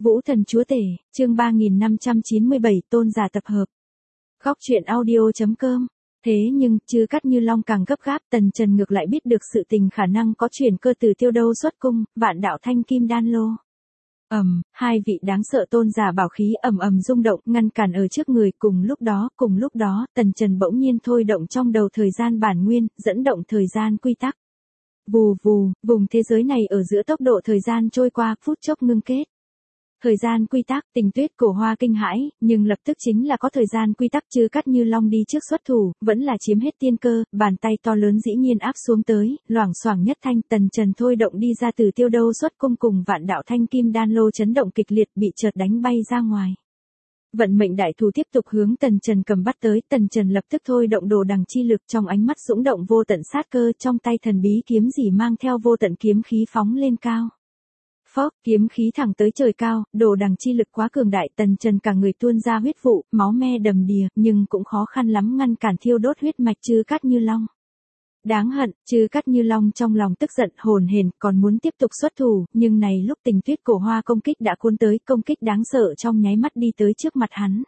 Vũ Thần Chúa Tể, chương 3597 tôn giả tập hợp. Góc truyện audio.com. Thế nhưng, Chư Cát Như Long càng gấp gáp, Tần Trần ngược lại biết được sự tình khả năng có chuyển cơ từ Tiêu Đâu xuất cung, Vạn Đạo Thanh Kim Đan Lô. Hai vị đáng sợ tôn giả bảo khí ầm ầm rung động, ngăn cản ở trước người. Cùng lúc đó, Tần Trần bỗng nhiên thôi động trong đầu thời gian bản nguyên, dẫn động thời gian quy tắc. Vù vù, vùng thế giới này ở giữa tốc độ thời gian trôi qua, phút chốc ngưng kết. Thời gian quy tắc, Tình Tuyết Cổ Hoa kinh hãi, nhưng lập tức chính là có thời gian quy tắc. Chư Cát Như Long đi trước xuất thủ, vẫn là chiếm hết tiên cơ, bàn tay to lớn dĩ nhiên áp xuống tới, loảng xoảng nhất thanh. Tần Trần thôi động đi ra từ Tiêu Đâu xuất cung cùng Vạn Đạo Thanh Kim Đan Lô chấn động kịch liệt, bị chợt đánh bay ra ngoài. Vận mệnh đại thù tiếp tục hướng Tần Trần cầm bắt tới, Tần Trần lập tức thôi động đồ đằng chi lực, trong ánh mắt dũng động vô tận sát cơ, trong tay thần bí kiếm chỉ mang theo vô tận kiếm khí phóng lên cao. Phốc, kiếm khí thẳng tới trời cao, đồ đằng chi lực quá cường đại, Tần Trần cả người tuôn ra huyết vụ, máu me đầm đìa, nhưng cũng khó khăn lắm ngăn cản thiêu đốt huyết mạch Chư Cát Như Long. Đáng hận, Chư Cát Như Long trong lòng tức giận hồn hển, còn muốn tiếp tục xuất thủ, nhưng này lúc Tình Tuyết Cổ Hoa công kích đã cuốn tới, công kích đáng sợ trong nháy mắt đi tới trước mặt hắn.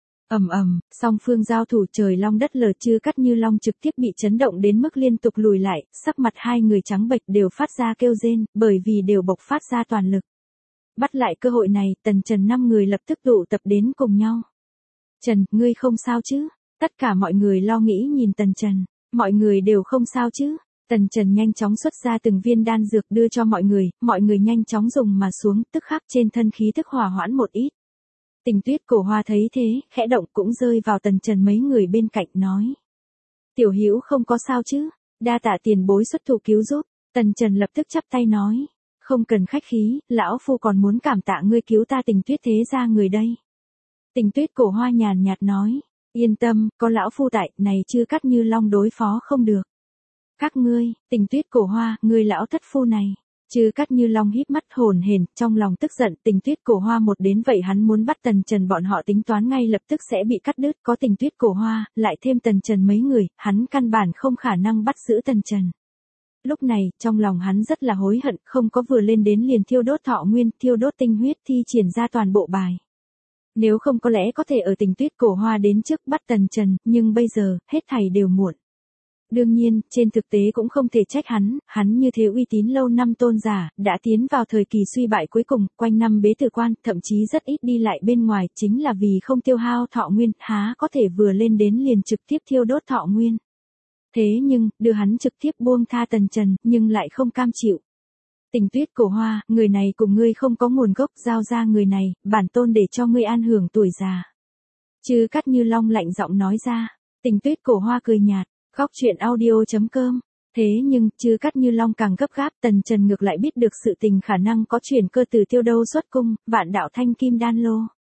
Song phương giao thủ, trời long đất lở, Chư Cát Như Long trực tiếp bị chấn động đến mức liên tục lùi lại, sắc mặt hai người trắng bệch, đều phát ra kêu rên, bởi vì đều bộc phát ra toàn lực. Bắt lại cơ hội này, Tần Trần 5 người lập tức tụ tập đến cùng nhau. Trần, ngươi không sao chứ? Tất cả mọi người lo nghĩ nhìn Tần Trần. Mọi người đều không sao chứ? Tần Trần nhanh chóng xuất ra từng viên đan dược đưa cho mọi người nhanh chóng dùng mà xuống, tức khắc trên thân khí tức hòa hoãn một ít. Tình Tuyết Cổ Hoa thấy thế, khẽ động cũng rơi vào Tần Trần mấy người bên cạnh nói. Tiểu Hữu không có sao chứ? Đa tạ tiền bối xuất thủ cứu giúp. Tần Trần lập tức chắp tay nói. Không cần khách khí, lão phu còn muốn cảm tạ ngươi cứu ta Tình Tuyết thế gia người đây. Tình Tuyết Cổ Hoa nhàn nhạt nói. Yên tâm, có lão phu tại, này Chư Cát Như Long đối phó không được. Các ngươi, Tình Tuyết Cổ Hoa, ngươi lão thất phu này. Chư Cát Như Long híp mắt hồn hển, trong lòng tức giận. Tình Tuyết Cổ Hoa một đến vậy hắn muốn bắt Tần Trần, bọn họ tính toán ngay lập tức sẽ bị cắt đứt, có Tình Tuyết Cổ Hoa, lại thêm Tần Trần mấy người, hắn căn bản không khả năng bắt giữ Tần Trần. Lúc này, trong lòng hắn rất là hối hận, không có vừa lên đến liền thiêu đốt thọ nguyên, thiêu đốt tinh huyết, thi triển ra toàn bộ bài. Nếu không có lẽ có thể ở Tình Tuyết Cổ Hoa đến trước bắt Tần Trần, nhưng bây giờ, hết thảy đều muộn. Đương nhiên, trên thực tế cũng không thể trách hắn như thế uy tín lâu năm tôn giả, đã tiến vào thời kỳ suy bại cuối cùng, quanh năm bế tử quan, thậm chí rất ít đi lại bên ngoài, chính là vì không tiêu hao thọ nguyên, há có thể vừa lên đến liền trực tiếp thiêu đốt thọ nguyên. Thế nhưng, đưa hắn trực tiếp buông tha Tần Trần, nhưng lại không cam chịu. Tình Tuyết Cổ Hoa, người này cùng ngươi không có nguồn gốc, giao ra người này, bản tôn để cho ngươi an hưởng tuổi già. Chư Cát Như Long lạnh giọng nói ra. Tình Tuyết Cổ Hoa cười nhạt. Góc truyện audio.com. Thế nhưng, Chư Cát Như Long càng gấp gáp, Tần Trần ngược lại biết được sự tình khả năng có chuyển cơ từ Tiêu Đâu xuất cung, Vạn Đạo Thanh Kim Đan Lô.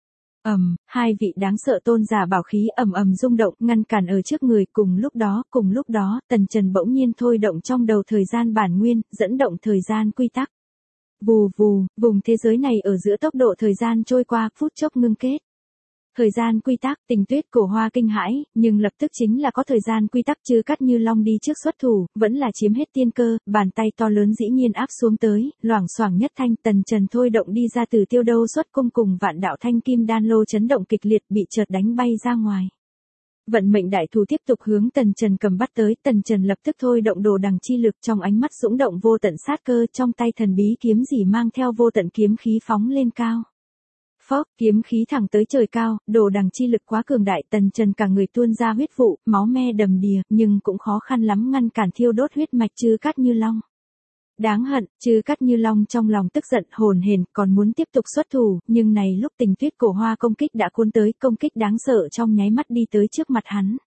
Hai vị đáng sợ tôn giả bảo khí ầm ầm rung động, ngăn cản ở trước người. Cùng lúc đó, Tần Trần bỗng nhiên thôi động trong đầu thời gian bản nguyên, dẫn động thời gian quy tắc. Vù vù, vùng thế giới này ở giữa tốc độ thời gian trôi qua, phút chốc ngưng kết. Thời gian quy tắc, Tình Tuyết Cổ Hoa kinh hãi, nhưng lập tức chính là có thời gian quy tắc. Chư Cát Như Long đi trước xuất thủ, vẫn là chiếm hết tiên cơ, bàn tay to lớn dĩ nhiên áp xuống tới, loảng xoảng nhất thanh. Tần Trần thôi động đi ra từ Tiêu Đâu xuất cung cùng Vạn Đạo Thanh Kim Đan Lô chấn động kịch liệt, bị chợt đánh bay ra ngoài. Vận mệnh đại thù tiếp tục hướng Tần Trần cầm bắt tới, Tần Trần lập tức thôi động đồ đằng chi lực, trong ánh mắt dũng động vô tận sát cơ, trong tay thần bí kiếm chỉ mang theo vô tận kiếm khí phóng lên cao. Phốc, kiếm khí thẳng tới trời cao, đồ đằng chi lực quá cường đại, Tần Trần cả người tuôn ra huyết vụ, máu me đầm đìa, nhưng cũng khó khăn lắm ngăn cản thiêu đốt huyết mạch Chư Cát Như Long. Đáng hận, Chư Cát Như Long trong lòng tức giận hồn hển, còn muốn tiếp tục xuất thủ, nhưng này lúc Tình Tuyết Cổ Hoa công kích đã cuốn tới, công kích đáng sợ trong nháy mắt đi tới trước mặt hắn.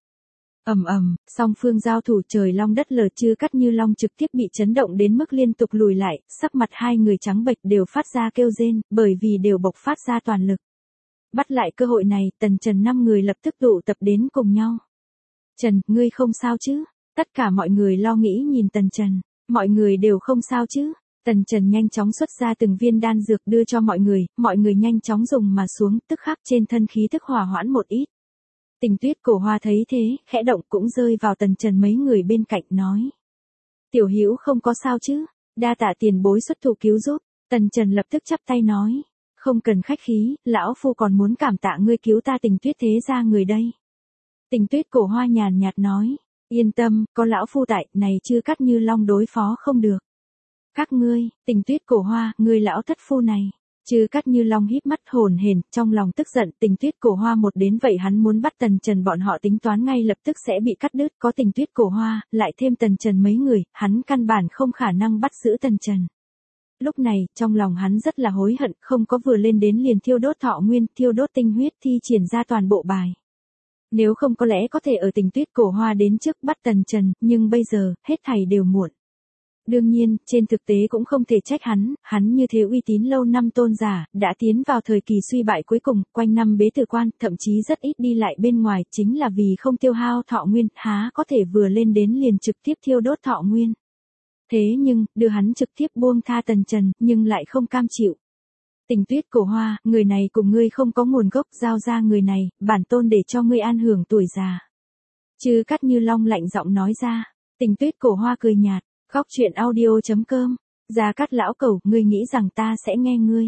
Song phương giao thủ, trời long đất lở, Chư Cát Như Long trực tiếp bị chấn động đến mức liên tục lùi lại, sắc mặt hai người trắng bệch, đều phát ra kêu rên, bởi vì đều bộc phát ra toàn lực. Bắt lại cơ hội này, Tần Trần 5 người lập tức tụ tập đến cùng nhau. Trần, ngươi không sao chứ? Tất cả mọi người lo nghĩ nhìn Tần Trần. Mọi người đều không sao chứ? Tần Trần nhanh chóng xuất ra từng viên đan dược đưa cho mọi người nhanh chóng dùng mà xuống, tức khắc trên thân khí tức hòa hoãn một ít. Tình Tuyết Cổ Hoa thấy thế, khẽ động cũng rơi vào Tần Trần mấy người bên cạnh nói. Tiểu Hữu không có sao chứ? Đa tạ tiền bối xuất thủ cứu giúp. Tần Trần lập tức chắp tay nói. Không cần khách khí, lão phu còn muốn cảm tạ ngươi cứu ta Tình Tuyết thế gia người đây. Tình Tuyết Cổ Hoa nhàn nhạt nói, yên tâm, có lão phu tại, này Chư Cát Như Long đối phó không được. Các ngươi, Tình Tuyết Cổ Hoa, ngươi lão thất phu này. Chư Cát Như Long híp mắt hồn hển, trong lòng tức giận, Tình Tuyết Cổ Hoa một đến vậy hắn muốn bắt Tần Trần bọn họ tính toán ngay lập tức sẽ bị cắt đứt, có Tình Tuyết Cổ Hoa, lại thêm Tần Trần mấy người, hắn căn bản không khả năng bắt giữ Tần Trần. Lúc này, trong lòng hắn rất là hối hận, không có vừa lên đến liền thiêu đốt thọ nguyên, thiêu đốt tinh huyết thi triển ra toàn bộ bài. Nếu không có lẽ có thể ở Tình Tuyết Cổ Hoa đến trước bắt Tần Trần, nhưng bây giờ, hết thảy đều muộn. Đương nhiên, trên thực tế cũng không thể trách hắn như thế uy tín lâu năm tôn giả, đã tiến vào thời kỳ suy bại cuối cùng, quanh năm bế tử quan, thậm chí rất ít đi lại bên ngoài, chính là vì không tiêu hao thọ nguyên, há có thể vừa lên đến liền trực tiếp thiêu đốt thọ nguyên. Thế nhưng, đưa hắn trực tiếp buông tha Tần Trần, nhưng lại không cam chịu. Tình Tuyết Cổ Hoa, người này cùng ngươi không có nguồn gốc, giao ra người này, bản tôn để cho ngươi an hưởng tuổi già. Chư Cát Như Long lạnh giọng nói ra. Tình Tuyết Cổ Hoa cười nhạt. Góc truyện audio.com, Gia Cát lão cẩu, ngươi nghĩ rằng ta sẽ nghe ngươi.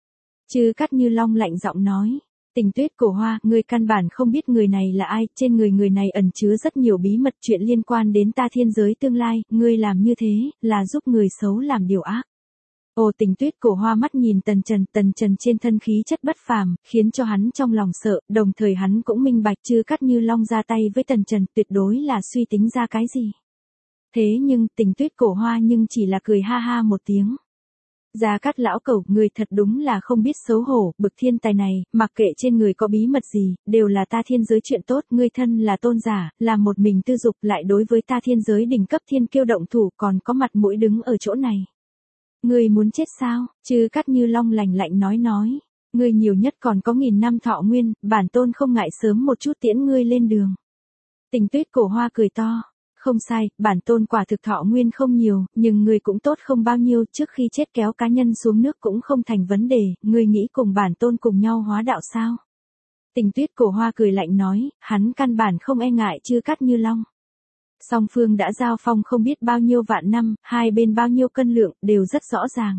Chư Cát Như Long lạnh giọng nói, Tình Tuyết Cổ Hoa, ngươi căn bản không biết người này là ai, trên người này ẩn chứa rất nhiều bí mật chuyện liên quan đến ta thiên giới tương lai, ngươi làm như thế, là giúp người xấu làm điều ác. Ồ Tình Tuyết Cổ Hoa mắt nhìn Tần Trần trên thân khí chất bất phàm, khiến cho hắn trong lòng sợ, đồng thời hắn cũng minh bạch Chư Cát Như Long ra tay với Tần Trần tuyệt đối là suy tính ra cái gì. Thế nhưng, Tình Tuyết Cổ Hoa nhưng chỉ là cười ha ha một tiếng. Gia Cát lão cẩu, người thật đúng là không biết xấu hổ, bực thiên tài này, mặc kệ trên người có bí mật gì, đều là ta thiên giới chuyện tốt, ngươi thân là tôn giả, là một mình tư dục, lại đối với ta thiên giới đỉnh cấp thiên kiêu động thủ, còn có mặt mũi đứng ở chỗ này. Ngươi muốn chết sao? Chư Cát Như Long lạnh nói, ngươi nhiều nhất còn có 1000 năm thọ nguyên, bản tôn không ngại sớm một chút tiễn ngươi lên đường. Tình Tuyết Cổ Hoa cười to. Không sai, bản tôn quả thực thọ nguyên không nhiều, nhưng ngươi cũng tốt không bao nhiêu, trước khi chết kéo cá nhân xuống nước cũng không thành vấn đề, ngươi nghĩ cùng bản tôn cùng nhau hóa đạo sao? Tình Tuyết Cổ Hoa cười lạnh nói, hắn căn bản không e ngại Chư Cát Như Long. Song phương đã giao phong không biết bao nhiêu vạn năm, hai bên bao nhiêu cân lượng, đều rất rõ ràng.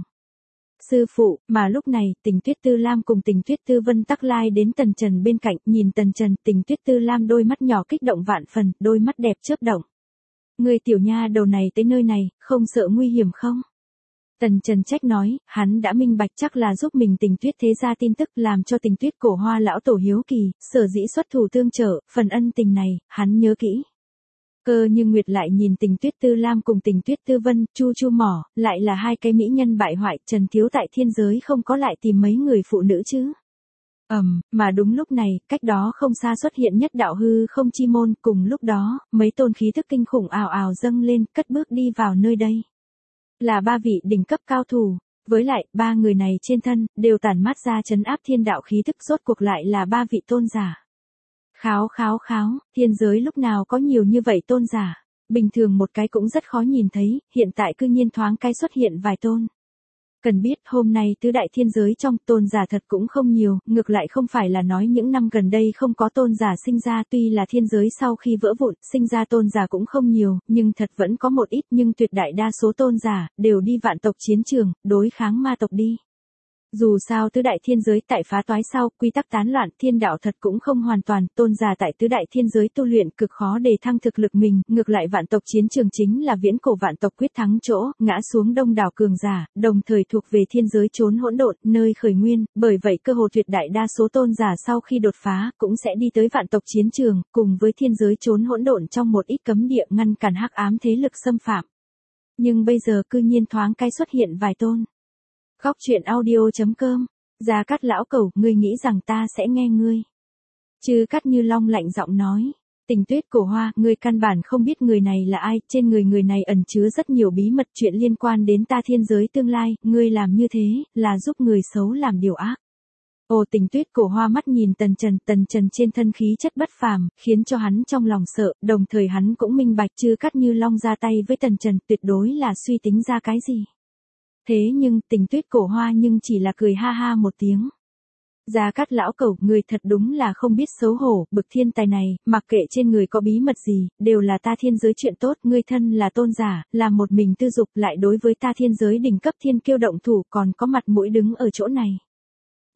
Sư phụ, mà lúc này, Tình Tuyết Tư Lam cùng Tình Tuyết Tư Vân tắc lai đến Tần Trần bên cạnh, nhìn Tần Trần, Tình Tuyết Tư Lam đôi mắt nhỏ kích động vạn phần, đôi mắt đẹp chớp động. Người tiểu nha đầu này tới nơi này, không sợ nguy hiểm không? Tần Trần trách nói, hắn đã minh bạch chắc là giúp mình Tình Tuyết thế gia tin tức làm cho Tình Tuyết Cổ Hoa lão tổ hiếu kỳ, sở dĩ xuất thủ tương trợ, phần ân tình này, hắn nhớ kỹ. Cơ như Nguyệt lại nhìn Tình Tuyết Tư Lam cùng Tình Tuyết Tư Vân, chu mỏ, lại là hai cái mỹ nhân bại hoại, Trần thiếu tại thiên giới không có lại tìm mấy người phụ nữ chứ. Mà đúng lúc này, cách đó không xa xuất hiện nhất đạo hư không chi môn, cùng lúc đó, mấy tôn khí thức kinh khủng ào ào dâng lên, cất bước đi vào nơi đây. Là ba vị đỉnh cấp cao thủ, với lại, ba người này trên thân, đều tản mát ra trấn áp thiên đạo khí thức, rốt cuộc lại là ba vị tôn giả. Kháo, thiên giới lúc nào có nhiều như vậy tôn giả, bình thường một cái cũng rất khó nhìn thấy, hiện tại cư nhiên thoáng cái xuất hiện vài tôn. Cần biết hôm nay tứ đại thiên giới trong tôn giả thật cũng không nhiều, ngược lại không phải là nói những năm gần đây không có tôn giả sinh ra, tuy là thiên giới sau khi vỡ vụn, sinh ra tôn giả cũng không nhiều, nhưng thật vẫn có một ít, nhưng tuyệt đại đa số tôn giả, đều đi vạn tộc chiến trường, đối kháng ma tộc đi. Dù sao tứ đại thiên giới tại phá toái sau, quy tắc tán loạn, thiên đạo thật cũng không hoàn toàn, tôn giả tại tứ đại thiên giới tu luyện cực khó để thăng thực lực mình, ngược lại vạn tộc chiến trường chính là viễn cổ vạn tộc quyết thắng chỗ, ngã xuống đông đảo cường giả, đồng thời thuộc về thiên giới chốn hỗn độn, nơi khởi nguyên, bởi vậy cơ hồ tuyệt đại đa số tôn giả sau khi đột phá, cũng sẽ đi tới vạn tộc chiến trường, cùng với thiên giới chốn hỗn độn trong một ít cấm địa ngăn cản hắc ám thế lực xâm phạm. Nhưng bây giờ cư nhiên thoáng cái xuất hiện vài tôn. Góc truyện audio.com, Gia Cát lão cẩu, ngươi nghĩ rằng ta sẽ nghe ngươi. Chư Cát Như Long lạnh giọng nói, Tình Tuyết Cổ Hoa, ngươi căn bản không biết người này là ai, trên người này ẩn chứa rất nhiều bí mật chuyện liên quan đến ta thiên giới tương lai, ngươi làm như thế, là giúp người xấu làm điều ác. Ồ Tình Tuyết Cổ Hoa mắt nhìn Tần Trần trên thân khí chất bất phàm, khiến cho hắn trong lòng sợ, đồng thời hắn cũng minh bạch Chư Cát Như Long ra tay với Tần Trần tuyệt đối là suy tính ra cái gì. Thế nhưng, Tình Tuyết Cổ Hoa nhưng chỉ là cười ha ha một tiếng. Gia Cát lão cẩu, người thật đúng là không biết xấu hổ, bực thiên tài này, mặc kệ trên người có bí mật gì, đều là ta thiên giới chuyện tốt, ngươi thân là tôn giả, là một mình tư dục, lại đối với ta thiên giới đỉnh cấp thiên kiêu động thủ, còn có mặt mũi đứng ở chỗ này.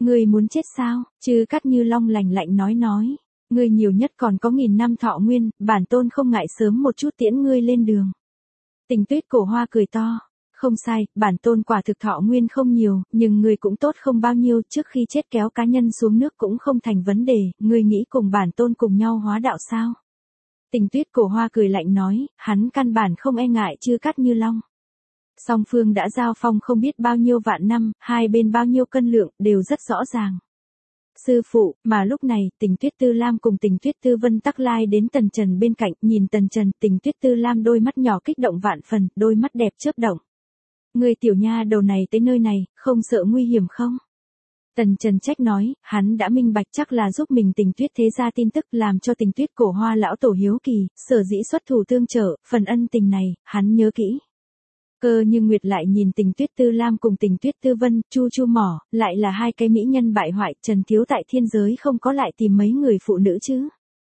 Ngươi muốn chết sao? Chư Cát Như Long lạnh lạnh nói. Ngươi nhiều nhất còn có 1000 năm thọ nguyên, bản tôn không ngại sớm một chút tiễn ngươi lên đường. Tình Tuyết Cổ Hoa cười to. Không sai, bản tôn quả thực thọ nguyên không nhiều, nhưng ngươi cũng tốt không bao nhiêu, trước khi chết kéo cá nhân xuống nước cũng không thành vấn đề, ngươi nghĩ cùng bản tôn cùng nhau hóa đạo sao? Tình Tuyết Cổ Hoa cười lạnh nói, hắn căn bản không e ngại Chư Cát Như Long. Song phương đã giao phong không biết bao nhiêu vạn năm, hai bên bao nhiêu cân lượng, đều rất rõ ràng. Sư phụ, mà lúc này, Tình Tuyết Tư Lam cùng Tình Tuyết Tư Vân tắc lai đến Tần Trần bên cạnh, nhìn Tần Trần, Tình Tuyết Tư Lam đôi mắt nhỏ kích động vạn phần, đôi mắt đẹp chớp động. Người tiểu nha đầu này tới nơi này, không sợ nguy hiểm không? Tần Trần trách nói, hắn đã minh bạch chắc là giúp mình Tình Tuyết thế ra tin tức làm cho Tình Tuyết Cổ Hoa lão tổ hiếu kỳ, sở dĩ xuất thủ tương trợ, phần ân tình này, hắn nhớ kỹ. Cơ Như Nguyệt lại nhìn Tình Tuyết Tư Lam cùng Tình Tuyết Tư Vân, chu chu mỏ, lại là hai cái mỹ nhân bại hoại, Trần Thiếu tại thiên giới không có lại tìm mấy người phụ nữ chứ.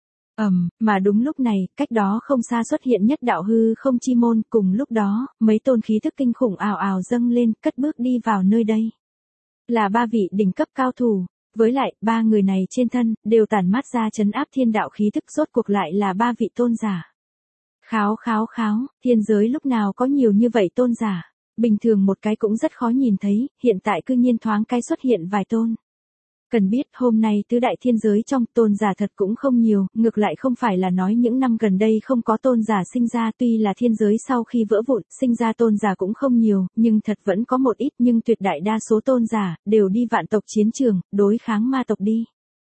Mà đúng lúc này, cách đó không xa xuất hiện nhất đạo hư không chi môn, cùng lúc đó, mấy tôn khí thức kinh khủng ào ào dâng lên, cất bước đi vào nơi đây. Là ba vị đỉnh cấp cao thủ, với lại, ba người này trên thân, đều tản mát ra trấn áp thiên đạo khí thức, rốt cuộc lại là ba vị tôn giả. Kháo, thiên giới lúc nào có nhiều như vậy tôn giả, bình thường một cái cũng rất khó nhìn thấy, hiện tại cư nhiên thoáng cái xuất hiện vài tôn. Cần biết hôm nay tứ đại thiên giới trong tôn giả thật cũng không nhiều, ngược lại không phải là nói những năm gần đây không có tôn giả sinh ra, tuy là thiên giới sau khi vỡ vụn, sinh ra tôn giả cũng không nhiều, nhưng thật vẫn có một ít, nhưng tuyệt đại đa số tôn giả, đều đi vạn tộc chiến trường, đối kháng ma tộc đi.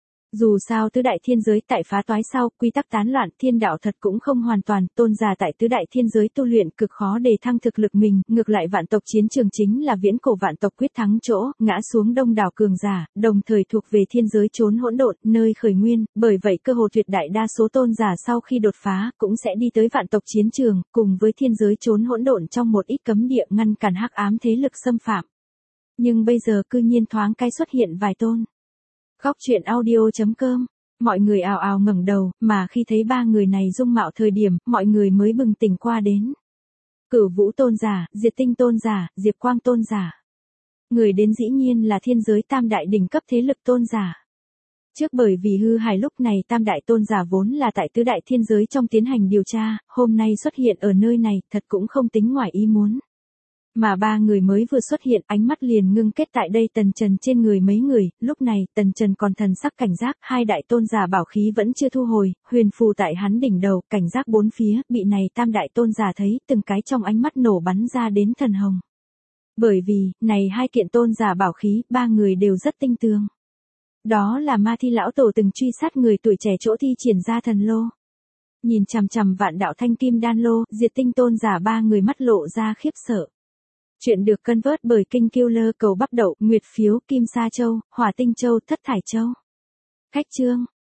Dù sao tứ đại thiên giới tại phá toái sau, quy tắc tán loạn, thiên đạo thật cũng không hoàn toàn, tôn giả tại tứ đại thiên giới tu luyện cực khó để thăng thực lực mình, ngược lại vạn tộc chiến trường chính là viễn cổ vạn tộc quyết thắng chỗ, ngã xuống đông đảo cường giả, đồng thời thuộc về thiên giới chốn hỗn độn, nơi khởi nguyên, bởi vậy cơ hồ tuyệt đại đa số tôn giả sau khi đột phá, cũng sẽ đi tới vạn tộc chiến trường, cùng với thiên giới chốn hỗn độn trong một ít cấm địa ngăn cản hắc ám thế lực xâm phạm. Nhưng bây giờ cư nhiên thoáng cái xuất hiện vài tôn. Góc truyện audio.com, mọi người ào ào ngẩng đầu, mà khi thấy ba người này dung mạo thời điểm, mọi người mới bừng tỉnh qua đến. Cửu Vũ tôn giả, Diệt Tinh tôn giả, Diệp Quang tôn giả. Người đến dĩ nhiên là thiên giới tam đại đỉnh cấp thế lực tôn giả. Trước bởi vì hư hài lúc này tam đại tôn giả vốn là tại tứ đại thiên giới trong tiến hành điều tra, hôm nay xuất hiện ở nơi này, thật cũng không tính ngoài ý muốn. Mà ba người mới vừa xuất hiện, ánh mắt liền ngưng kết tại đây Tần Trần trên người mấy người, lúc này, Tần Trần còn thần sắc cảnh giác, hai đại tôn giả bảo khí vẫn chưa thu hồi, huyền phù tại hắn đỉnh đầu, cảnh giác bốn phía, bị này tam đại tôn giả thấy, từng cái trong ánh mắt nổ bắn ra đến thần hồng. Bởi vì, này hai kiện tôn giả bảo khí, ba người đều rất tinh tường. Đó là Ma Thi lão tổ từng truy sát người tuổi trẻ chỗ thi triển ra thần lô. Nhìn chằm chằm vạn đạo thanh kim đan lô, Diệt Tinh tôn giả ba người mắt lộ ra khiếp sợ. Chuyện được cân vớt bởi Kinh Killer cầu bắp đậu, Nguyệt phiếu, Kim Sa Châu, Hỏa Tinh Châu, Thất Thải Châu. Khách chương